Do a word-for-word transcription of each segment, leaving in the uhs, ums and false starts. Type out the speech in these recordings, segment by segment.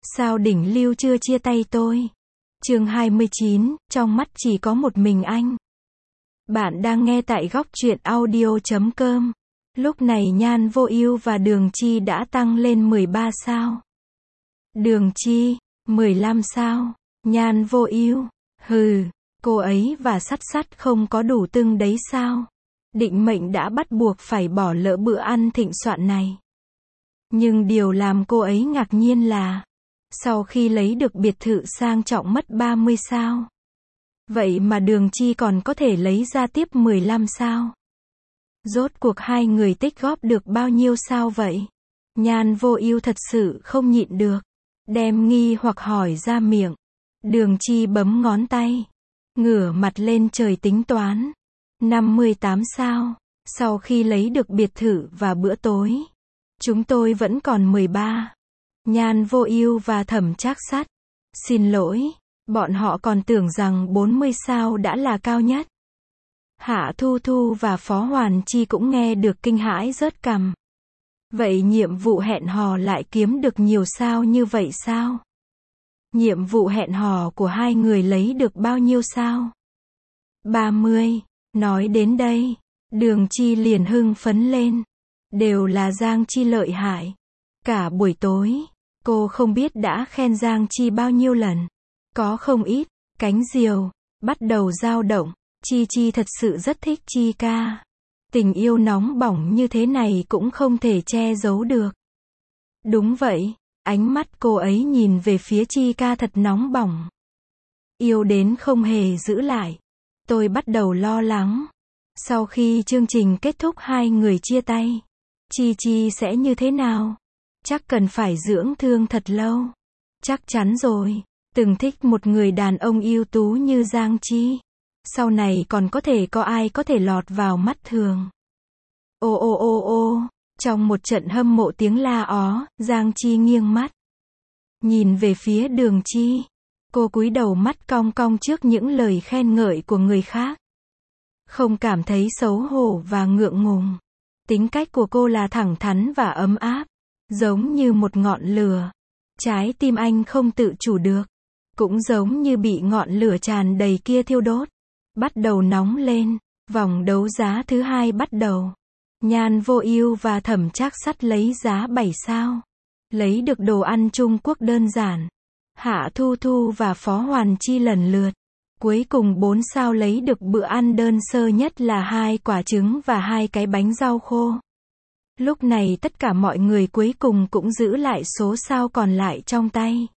Sao đỉnh lưu chưa chia tay tôi? Chương hai mươi chín, trong mắt chỉ có một mình anh. Bạn đang nghe tại góc truyện audio chấm com. Lúc này Nhan Vô Ưu và Đường Chi đã tăng lên mười ba sao. Đường Chi, mười lăm sao. Nhan Vô Ưu, hừ, cô ấy và Sắt Sắt không có đủ tưng đấy sao? Định mệnh đã bắt buộc phải bỏ lỡ bữa ăn thịnh soạn này. Nhưng điều làm cô ấy ngạc nhiên là, sau khi lấy được biệt thự sang trọng mất ba mươi sao. Vậy mà Đường Chi còn có thể lấy ra tiếp mười lăm sao. Rốt cuộc hai người tích góp được bao nhiêu sao vậy? Nhan Vô Ưu thật sự không nhịn được, đem nghi hoặc hỏi ra miệng. Đường Chi bấm ngón tay, ngửa mặt lên trời tính toán. năm mươi tám sao, sau khi lấy được biệt thự và bữa tối, chúng tôi vẫn còn mười ba. Nhan Vô Ưu và Thẩm Trác Sắt, xin lỗi, bọn họ còn tưởng rằng bốn mươi sao đã là cao nhất. Hạ Thu Thu và Phó Hoàn Chi cũng nghe được kinh hãi rớt cằm. Vậy nhiệm vụ hẹn hò lại kiếm được nhiều sao như vậy sao? Nhiệm vụ hẹn hò của hai người lấy được bao nhiêu sao? ba mươi. Nói đến đây, Đường Chi liền hưng phấn lên. Đều là Giang Chi lợi hại. Cả buổi tối, cô không biết đã khen Giang Chi bao nhiêu lần. Có không ít, cánh diều bắt đầu dao động. Chi Chi thật sự rất thích Chi ca. Tình yêu nóng bỏng như thế này cũng không thể che giấu được. Đúng vậy, ánh mắt cô ấy nhìn về phía Chi ca thật nóng bỏng. Yêu đến không hề giữ lại. Tôi bắt đầu lo lắng. Sau khi chương trình kết thúc hai người chia tay, Chi Chi sẽ như thế nào? Chắc cần phải dưỡng thương thật lâu. Chắc chắn rồi, từng thích một người đàn ông ưu tú như Giang Chi. Sau này còn có thể có ai có thể lọt vào mắt thường. Ô ô ô ô, trong một trận hâm mộ tiếng la ó, Giang Chi nghiêng mắt. Nhìn về phía Đường Chi. Cô cúi đầu mắt cong cong trước những lời khen ngợi của người khác. Không cảm thấy xấu hổ và ngượng ngùng. Tính cách của cô là thẳng thắn và ấm áp. Giống như một ngọn lửa. Trái tim anh không tự chủ được. Cũng giống như bị ngọn lửa tràn đầy kia thiêu đốt. Bắt đầu nóng lên. Vòng đấu giá thứ hai bắt đầu. Nhan Vô Ưu và Thẩm Trác Sắt lấy giá bảy sao. Lấy được đồ ăn Trung Quốc đơn giản. Hạ Thu Thu và Phó Hoàn Chi lần lượt. Cuối cùng bốn sao lấy được bữa ăn đơn sơ nhất là hai quả trứng và hai cái bánh rau khô. Lúc này tất cả mọi người cuối cùng cũng giữ lại số sao còn lại trong tay.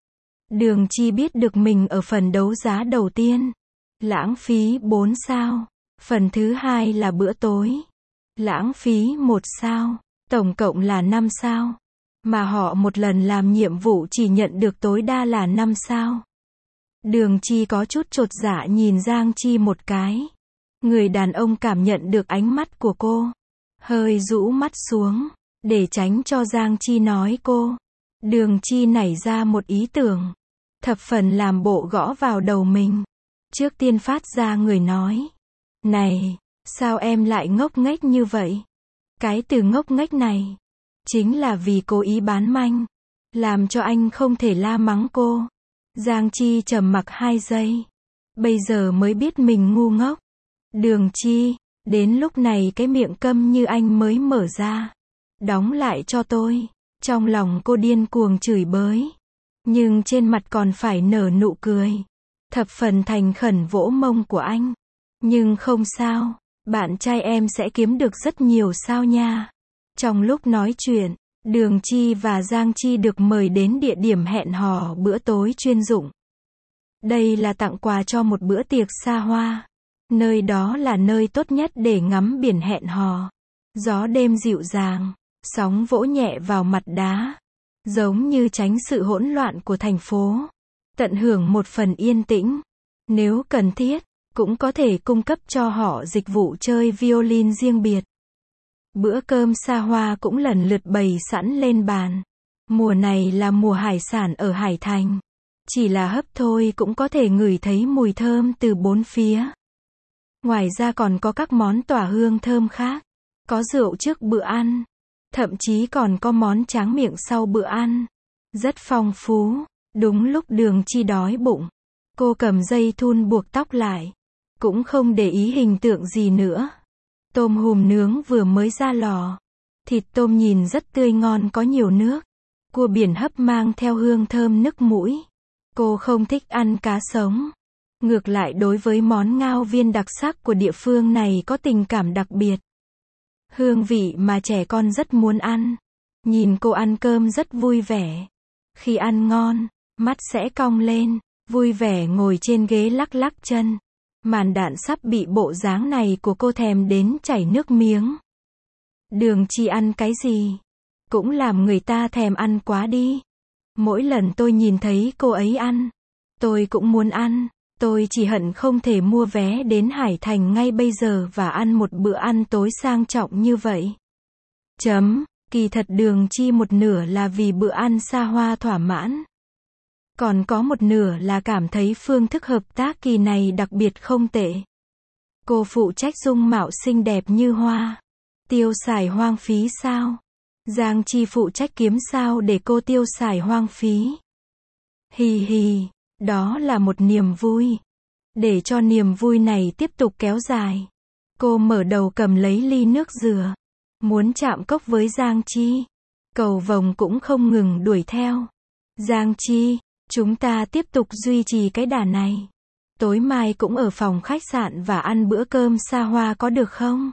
Đường Chi biết được mình ở phần đấu giá đầu tiên. Lãng phí bốn sao. Phần thứ hai là bữa tối. Lãng phí một sao. Tổng cộng là năm sao. Mà họ một lần làm nhiệm vụ chỉ nhận được tối đa là năm sao. Đường Chi có chút chột dạ nhìn Giang Chi một cái. Người đàn ông cảm nhận được ánh mắt của cô. Hơi rũ mắt xuống. Để tránh cho Giang Chi nói cô. Đường Chi nảy ra một ý tưởng. Thập phần làm bộ gõ vào đầu mình. Trước tiên phát ra người nói. Này, sao em lại ngốc nghếch như vậy? Cái từ ngốc nghếch này chính là vì cố ý bán manh. Làm cho anh không thể la mắng cô. Giang Chi trầm mặc hai giây. Bây giờ mới biết mình ngu ngốc. Đường Chi, đến lúc này cái miệng câm như anh mới mở ra. Đóng lại cho tôi. Trong lòng cô điên cuồng chửi bới. Nhưng trên mặt còn phải nở nụ cười. Thập phần thành khẩn vỗ mông của anh. Nhưng không sao, bạn trai em sẽ kiếm được rất nhiều sao nha. Trong lúc nói chuyện, Đường Chi và Giang Chi được mời đến địa điểm hẹn hò bữa tối chuyên dụng. Đây là tặng quà cho một bữa tiệc xa hoa. Nơi đó là nơi tốt nhất để ngắm biển hẹn hò. Gió đêm dịu dàng, sóng vỗ nhẹ vào mặt đá. Giống như tránh sự hỗn loạn của thành phố. Tận hưởng một phần yên tĩnh. Nếu cần thiết, cũng có thể cung cấp cho họ dịch vụ chơi violin riêng biệt. Bữa cơm xa hoa cũng lần lượt bày sẵn lên bàn. Mùa này là mùa hải sản ở Hải Thành. Chỉ là hấp thôi cũng có thể ngửi thấy mùi thơm từ bốn phía. Ngoài ra còn có các món tỏa hương thơm khác. Có rượu trước bữa ăn. Thậm chí còn có món tráng miệng sau bữa ăn. rất phong phú. Đúng lúc Đường Chi đói bụng, cô cầm dây thun buộc tóc lại, cũng không để ý hình tượng gì nữa. Tôm hùm nướng vừa mới ra lò, thịt tôm nhìn rất tươi ngon có nhiều nước. Cua biển hấp mang theo hương thơm nức mũi. Cô không thích ăn cá sống. Ngược lại đối với món ngao viên đặc sắc của địa phương này có tình cảm đặc biệt. Hương vị mà trẻ con rất muốn ăn. Nhìn cô ăn cơm rất vui vẻ. Khi ăn ngon, mắt sẽ cong lên, vui vẻ ngồi trên ghế lắc lắc chân. Màn đạn sắp bị bộ dáng này của cô thèm đến chảy nước miếng. Đường Chi ăn cái gì cũng làm người ta thèm ăn quá đi. Mỗi lần tôi nhìn thấy cô ấy ăn, tôi cũng muốn ăn. Tôi chỉ hận không thể mua vé đến Hải Thành ngay bây giờ và ăn một bữa ăn tối sang trọng như vậy. Chấm, kỳ thật Đường Chi một nửa là vì bữa ăn xa hoa thỏa mãn. Còn có một nửa là cảm thấy phương thức hợp tác kỳ này đặc biệt không tệ. Cô phụ trách dung mạo xinh đẹp như hoa. Tiêu xài hoang phí sao? Giang Chi phụ trách kiếm sao để cô tiêu xài hoang phí. Hì hì, đó là một niềm vui. Để cho niềm vui này tiếp tục kéo dài, cô mở đầu cầm lấy ly nước dừa, muốn chạm cốc với Giang Chi. Cầu vồng cũng không ngừng đuổi theo. Giang Chi, chúng ta tiếp tục duy trì cái đà này. Tối mai cũng ở phòng khách sạn và ăn bữa cơm xa hoa có được không?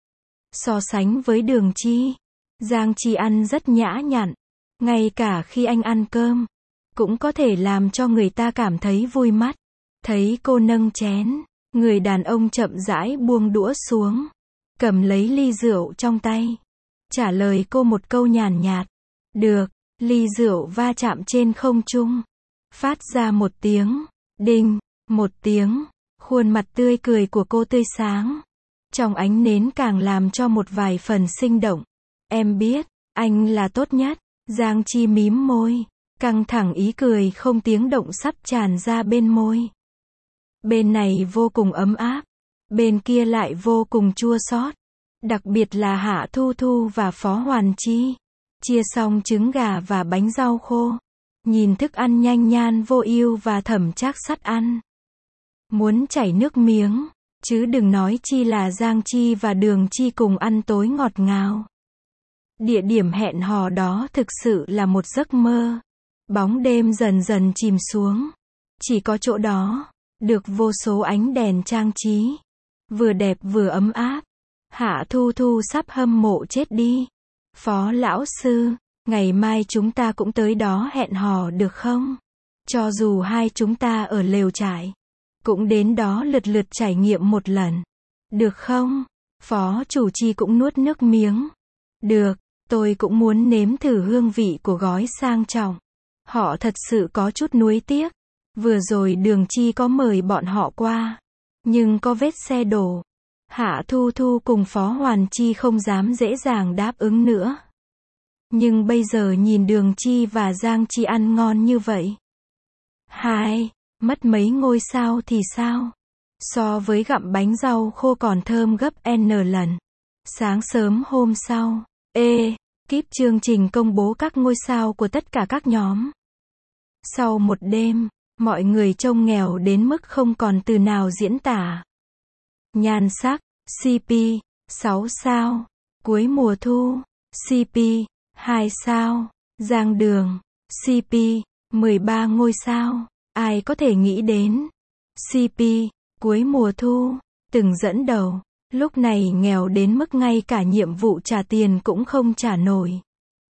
So sánh với Đường Chi, Giang Chi ăn rất nhã nhặn. Ngay cả khi anh ăn cơm, cũng có thể làm cho người ta cảm thấy vui mắt. Thấy cô nâng chén, người đàn ông chậm rãi buông đũa xuống, cầm lấy ly rượu trong tay, trả lời cô một câu nhàn nhạt. Được, ly rượu va chạm trên không trung, phát ra một tiếng, đinh, một tiếng, khuôn mặt tươi cười của cô tươi sáng. Trong ánh nến càng làm cho một vài phần sinh động. Em biết, anh là tốt nhất. Giang Chi mím môi, căng thẳng ý cười không tiếng động sắp tràn ra bên môi. Bên này vô cùng ấm áp, bên kia lại vô cùng chua xót. Đặc biệt là Hạ Thu Thu và Phó Hoàn Chi. Chia xong trứng gà và bánh rau khô. Nhìn thức ăn nhanh Nhan Vô Ưu và Thẩm Trác Sắt ăn. Muốn chảy nước miếng, chứ đừng nói chi là Giang Chi và Đường Chi cùng ăn tối ngọt ngào. Địa điểm hẹn hò đó thực sự là một giấc mơ. Bóng đêm dần dần chìm xuống. Chỉ có chỗ đó, được vô số ánh đèn trang trí. Vừa đẹp vừa ấm áp. Hạ Thu Thu sắp hâm mộ chết đi. Phó lão sư, ngày mai chúng ta cũng tới đó hẹn hò được không? Cho dù hai chúng ta ở lều trại, cũng đến đó lượt lượt trải nghiệm một lần. Được không? Phó chủ Chi cũng nuốt nước miếng. Được, tôi cũng muốn nếm thử hương vị của gói sang trọng. Họ thật sự có chút nuối tiếc. Vừa rồi Đường Chi có mời bọn họ qua, nhưng có vết xe đổ. Hạ Thu Thu cùng Phó Hoàn Chi không dám dễ dàng đáp ứng nữa. Nhưng bây giờ nhìn Đường Chi và Giang Chi ăn ngon như vậy. Hai, mất mấy ngôi sao thì sao? So với gặm bánh rau khô còn thơm gấp N lần. Sáng sớm hôm sau, ê, kíp chương trình công bố các ngôi sao của tất cả các nhóm. Sau một đêm, mọi người trông nghèo đến mức không còn từ nào diễn tả. Nhan Sắc, xê pê, sáu sao. Cuối mùa thu, xê pê, hai sao. Giang Đường, xê pê, mười ba ngôi sao. Ai có thể nghĩ đến. xê pê, cuối mùa thu, từng dẫn đầu. Lúc này nghèo đến mức ngay cả nhiệm vụ trả tiền cũng không trả nổi.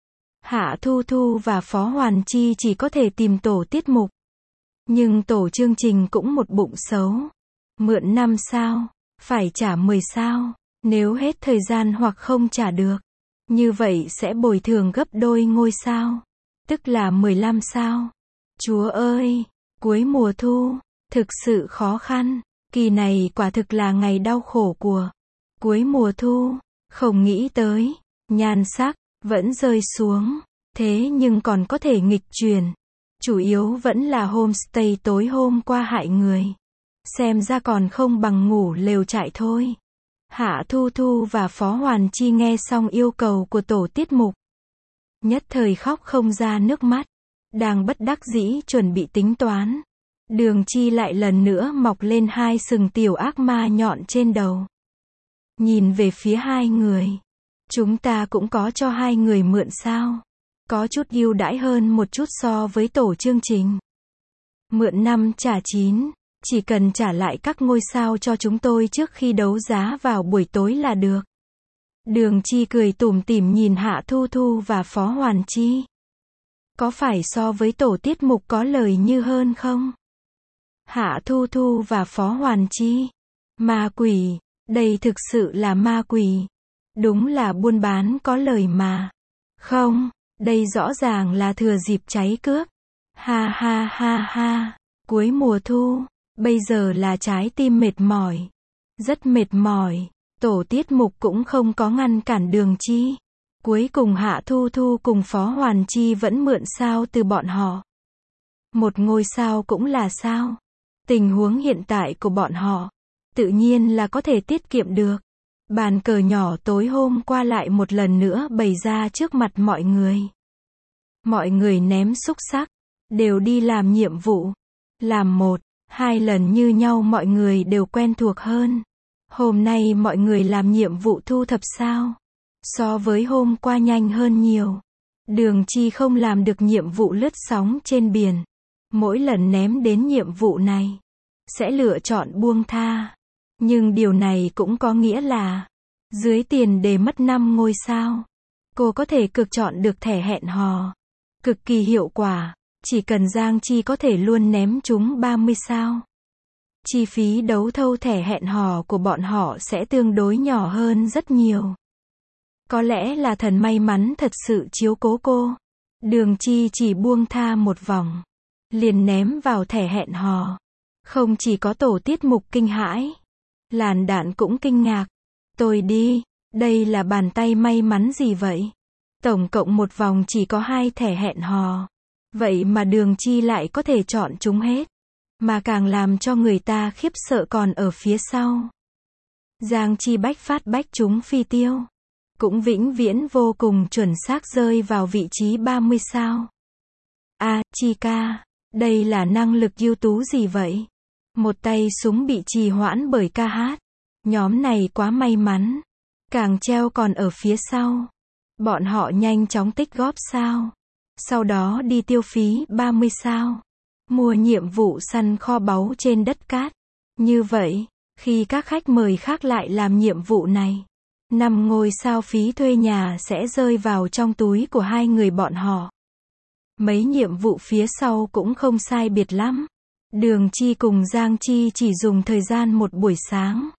Hạ Thu Thu và Phó Hoàn Chi chỉ có thể tìm tổ tiết mục. Nhưng tổ chương trình cũng một bụng xấu. Mượn năm sao, phải trả mười sao. Nếu hết thời gian hoặc không trả được, như vậy sẽ bồi thường gấp đôi ngôi sao. Tức là mười lăm sao. Chúa ơi, cuối mùa thu, thực sự khó khăn. Kỳ này quả thực là ngày đau khổ của cuối mùa thu. Không nghĩ tới, Nhan Sắc vẫn rơi xuống. Thế nhưng còn có thể nghịch chuyển. Chủ yếu vẫn là homestay tối hôm qua hại người. Xem ra còn không bằng ngủ lều trại thôi. Hạ Thu Thu và Phó Hoàn Chi nghe xong yêu cầu của tổ tiết mục, nhất thời khóc không ra nước mắt. Đang bất đắc dĩ chuẩn bị tính toán. Đường Chi lại lần nữa mọc lên hai sừng tiểu ác ma nhọn trên đầu. Nhìn về phía hai người. Chúng ta cũng có cho hai người mượn sao? Có chút ưu đãi hơn một chút so với tổ chương trình. Mượn năm trả chín, chỉ cần trả lại các ngôi sao cho chúng tôi trước khi đấu giá vào buổi tối là được. Đường Chi cười tủm tỉm nhìn Hạ Thu Thu và Phó Hoàn Chi. Có phải so với tổ tiết mục có lời như hơn không? Hạ Thu Thu và Phó Hoàn Chi. Ma quỷ, đây thực sự là ma quỷ. Đúng là buôn bán có lời mà. Không, đây rõ ràng là thừa dịp cháy cướp. Ha ha ha ha, cuối mùa thu, bây giờ là trái tim mệt mỏi. Rất mệt mỏi, tổ tiết mục cũng không có ngăn cản Đường Chi. Cuối cùng Hạ Thu Thu cùng Phó Hoàn Chi vẫn mượn sao từ bọn họ. Một ngôi sao cũng là sao. Tình huống hiện tại của bọn họ, tự nhiên là có thể tiết kiệm được. Bàn cờ nhỏ tối hôm qua lại một lần nữa bày ra trước mặt mọi người. Mọi người ném xúc xắc, đều đi làm nhiệm vụ. Làm một, hai lần như nhau mọi người đều quen thuộc hơn. Hôm nay mọi người làm nhiệm vụ thu thập sao. So với hôm qua nhanh hơn nhiều. Đường Chi không làm được nhiệm vụ lướt sóng trên biển. Mỗi lần ném đến nhiệm vụ này, sẽ lựa chọn buông tha. Nhưng điều này cũng có nghĩa là, dưới tiền đề mất năm ngôi sao, cô có thể cực chọn được thẻ hẹn hò. Cực kỳ hiệu quả, chỉ cần Giang Chi có thể luôn ném chúng ba mươi sao. Chi phí đấu thâu thẻ hẹn hò của bọn họ sẽ tương đối nhỏ hơn rất nhiều. Có lẽ là thần may mắn thật sự chiếu cố cô. Đường Chi chỉ buông tha một vòng, liền ném vào thẻ hẹn hò. Không chỉ có tổ tiết mục kinh hãi, làn đạn cũng kinh ngạc. Tôi đi, đây là bàn tay may mắn gì vậy? Tổng cộng một vòng chỉ có hai thẻ hẹn hò. Vậy mà Đường Chi lại có thể chọn chúng hết. Mà càng làm cho người ta khiếp sợ còn ở phía sau. Giang Chi bách phát bách chúng phi tiêu. Cũng vĩnh viễn vô cùng chuẩn xác rơi vào vị trí ba mươi sao. À, Chi ca, đây là năng lực ưu tú gì vậy? Một tay súng bị trì hoãn bởi ca hát. Nhóm này quá may mắn. Càng treo còn ở phía sau. Bọn họ nhanh chóng tích góp sao. Sau đó đi tiêu phí ba mươi sao. Mua nhiệm vụ săn kho báu trên đất cát. Như vậy, khi các khách mời khác lại làm nhiệm vụ này, năm ngôi sao phí thuê nhà sẽ rơi vào trong túi của hai người bọn họ. Mấy nhiệm vụ phía sau cũng không sai biệt lắm. Đường Chi cùng Giang Chi chỉ dùng thời gian một buổi sáng,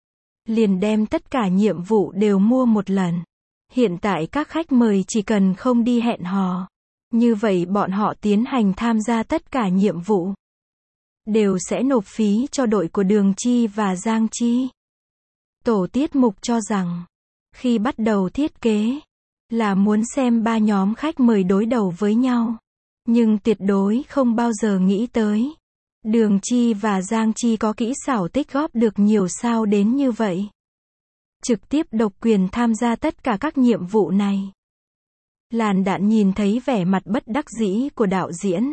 liền đem tất cả nhiệm vụ đều mua một lần. Hiện tại các khách mời chỉ cần không đi hẹn hò, như vậy bọn họ tiến hành tham gia tất cả nhiệm vụ, đều sẽ nộp phí cho đội của Đường Chi và Giang Chi. Tổ tiết mục cho rằng, khi bắt đầu thiết kế, là muốn xem ba nhóm khách mời đối đầu với nhau. Nhưng tuyệt đối không bao giờ nghĩ tới, Đường Chi và Giang Chi có kỹ xảo tích góp được nhiều sao đến như vậy. Trực tiếp độc quyền tham gia tất cả các nhiệm vụ này. Làn đạn nhìn thấy vẻ mặt bất đắc dĩ của đạo diễn,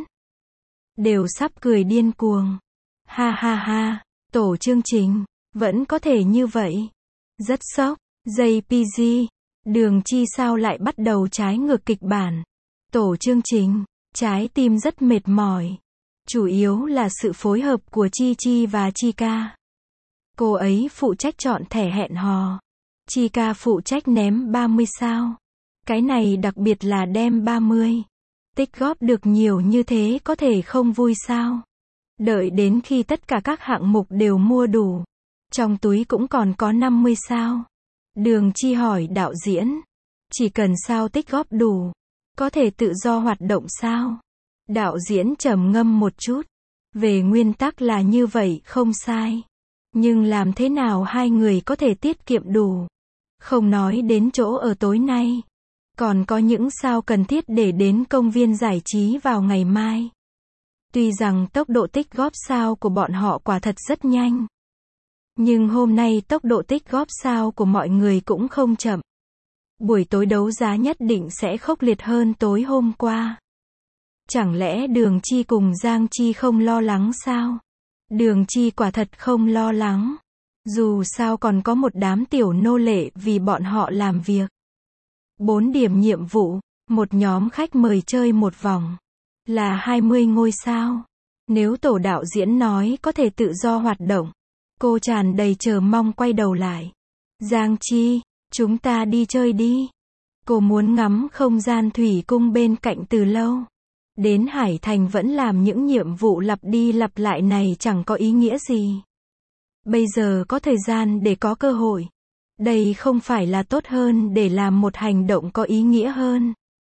đều sắp cười điên cuồng. Ha ha ha, tổ chương trình, vẫn có thể như vậy. Rất sốc, gi pê giê, Đường Chi sao lại bắt đầu trái ngược kịch bản. Tổ chương trình, trái tim rất mệt mỏi. Chủ yếu là sự phối hợp của Chi Chi và Chi ca. Cô ấy phụ trách chọn thẻ hẹn hò. Chi ca phụ trách ném ba mươi sao. Cái này đặc biệt là đem ba mươi. Tích góp được nhiều như thế có thể không vui sao? Đợi đến khi tất cả các hạng mục đều mua đủ, trong túi cũng còn có năm mươi sao. Đường Chi hỏi đạo diễn, chỉ cần sao tích góp đủ, có thể tự do hoạt động sao? Đạo diễn trầm ngâm một chút. Về nguyên tắc là như vậy không sai. Nhưng làm thế nào hai người có thể tiết kiệm đủ? Không nói đến chỗ ở tối nay. Còn có những sao cần thiết để đến công viên giải trí vào ngày mai. Tuy rằng tốc độ tích góp sao của bọn họ quả thật rất nhanh. Nhưng hôm nay tốc độ tích góp sao của mọi người cũng không chậm. Buổi tối đấu giá nhất định sẽ khốc liệt hơn tối hôm qua. Chẳng lẽ Đường Chi cùng Giang Chi không lo lắng sao? Đường Chi quả thật không lo lắng. Dù sao còn có một đám tiểu nô lệ vì bọn họ làm việc. Bốn điểm nhiệm vụ, một nhóm khách mời chơi một vòng. Là hai mươi ngôi sao. Nếu tổ đạo diễn nói có thể tự do hoạt động, cô tràn đầy chờ mong quay đầu lại. Giang Chi, chúng ta đi chơi đi. Cô muốn ngắm không gian thủy cung bên cạnh từ lâu. Đến Hải Thành vẫn làm những nhiệm vụ lặp đi lặp lại này chẳng có ý nghĩa gì. Bây giờ có thời gian để có cơ hội. Đây không phải là tốt hơn để làm một hành động có ý nghĩa hơn.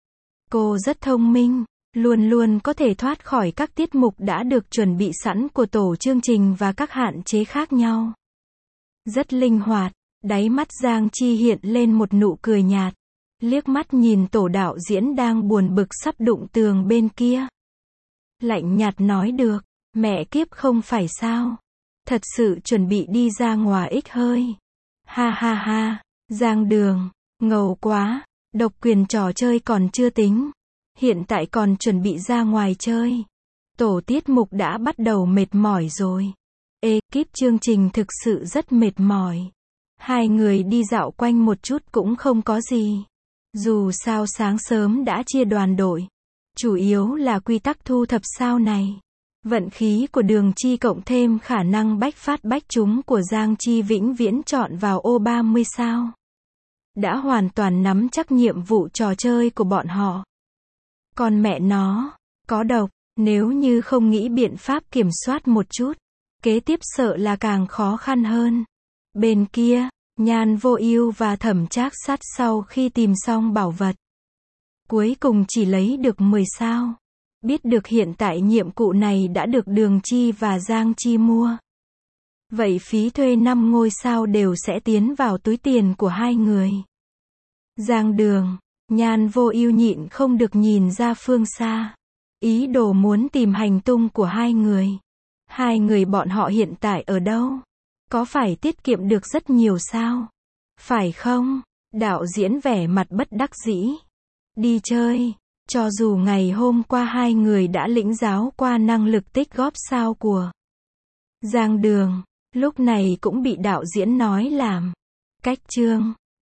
Cô rất thông minh, luôn luôn có thể thoát khỏi các tiết mục đã được chuẩn bị sẵn của tổ chương trình và các hạn chế khác nhau. Rất linh hoạt, đáy mắt Giang Chi hiện lên một nụ cười nhạt. Liếc mắt nhìn tổ đạo diễn đang buồn bực sắp đụng tường bên kia. Lạnh nhạt nói được, mẹ kiếp không phải sao. Thật sự chuẩn bị đi ra ngoài ích hơi. Ha ha ha, Giang Đường, ngầu quá, độc quyền trò chơi còn chưa tính. Hiện tại còn chuẩn bị ra ngoài chơi. Tổ tiết mục đã bắt đầu mệt mỏi rồi. Ekip chương trình thực sự rất mệt mỏi. Hai người đi dạo quanh một chút cũng không có gì. Dù sao sáng sớm đã chia đoàn đội. Chủ yếu là quy tắc thu thập sao này. Vận khí của Đường Chi cộng thêm khả năng bách phát bách trúng của Giang Chi vĩnh viễn chọn vào ô ba mươi sao. Đã hoàn toàn nắm chắc nhiệm vụ trò chơi của bọn họ. Còn mẹ nó, có độc, nếu như không nghĩ biện pháp kiểm soát một chút, kế tiếp sợ là càng khó khăn hơn. Bên kia, Nhan Vô Ưu và Thẩm Trác sát sau khi tìm xong bảo vật. Cuối cùng chỉ lấy được mười sao. Biết được hiện tại nhiệm vụ này đã được Đường Chi và Giang Chi mua. Vậy phí thuê năm ngôi sao đều sẽ tiến vào túi tiền của hai người. Giang Đường, Nhan Vô Ưu nhịn không được nhìn ra phương xa. Ý đồ muốn tìm hành tung của hai người. Hai người bọn họ hiện tại ở đâu? Có phải tiết kiệm được rất nhiều sao? Phải không? Đạo diễn vẻ mặt bất đắc dĩ. Đi chơi. Cho dù ngày hôm qua hai người đã lĩnh giáo qua năng lực tích góp sao của Giang Đường, lúc này cũng bị đạo diễn nói làm cách chương.